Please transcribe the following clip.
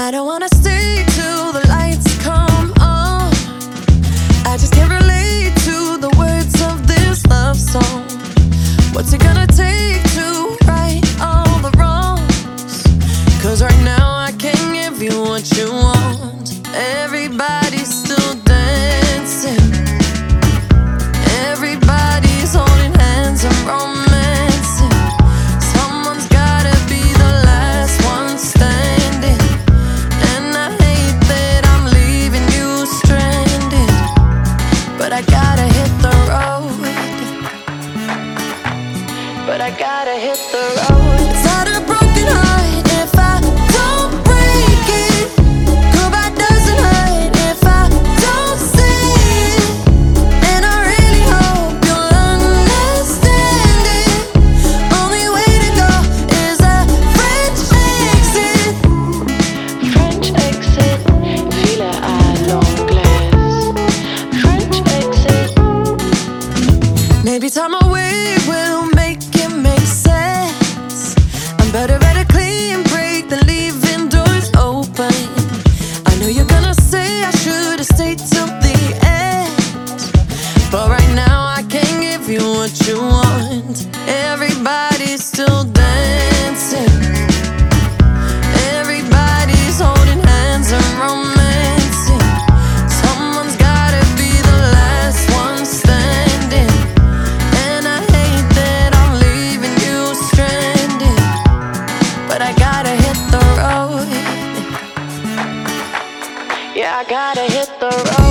I don't wanna stay till the lights come on. I just can't relate to the words of this love song. What's it gonna take to right all the wrongs? 'Cause right now I can't give you what you want. Everybody's still dancing. Everybody's holding hands and romancing. Someone's gotta be the last one standing. And I hate that I'm leaving you stranded, but I gotta hit the road. But I gotta hit the road. It's not a broken heart if I don't break it. Goodbye doesn't hurt if I don't say it. And I really hope you'll understand it. Only way to go is a French exit. French exit, ville à l'anglaise. French exit. Maybe time away will make it make sense. I'm better at a clean break than leaving doors open. I know you're gonna say I should've stayed till the end, but right now I can't give you what you want. Everybody's still dancing. Everybody's holding hands and romancing. Someone's gotta be the last one standing. And I hate that I'm leaving you stranded, but I gotta hit the road. Yeah, I gotta hit the road.